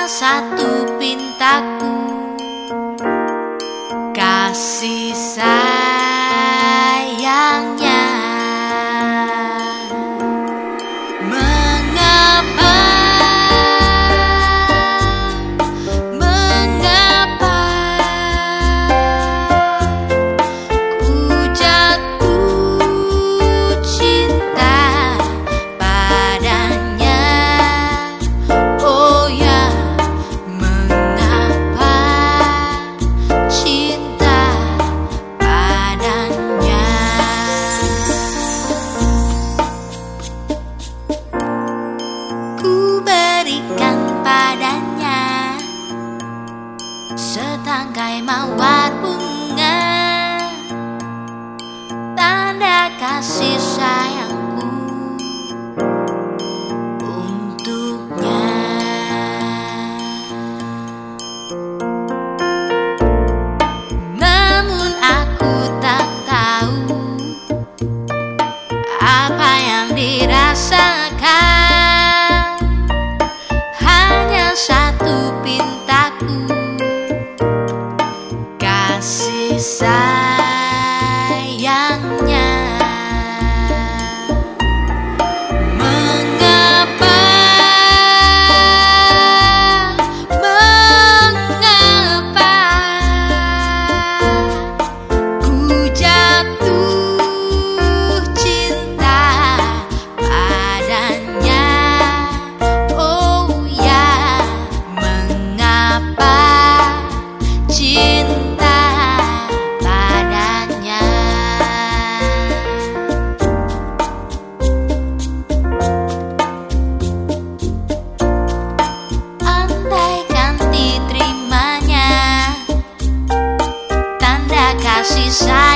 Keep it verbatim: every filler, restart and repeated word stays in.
satu pintaku, kasih sayangnya. Mengapa, mengapa ku jatuh cinta padanya? Oh ya, mengapa cinta padanya? Ku berikan padanya setangkai mawar bunga, tanda kasih sayangku untuknya. Namun aku tak tahu apa yang dirasakan, hanya satu pintaku, kasih sayangnya. Mengapa, mengapa ku jatuh cinta padanya? Oh ya, mengapa cinta padanya? Andaikan diterimanya tanda kasih sayang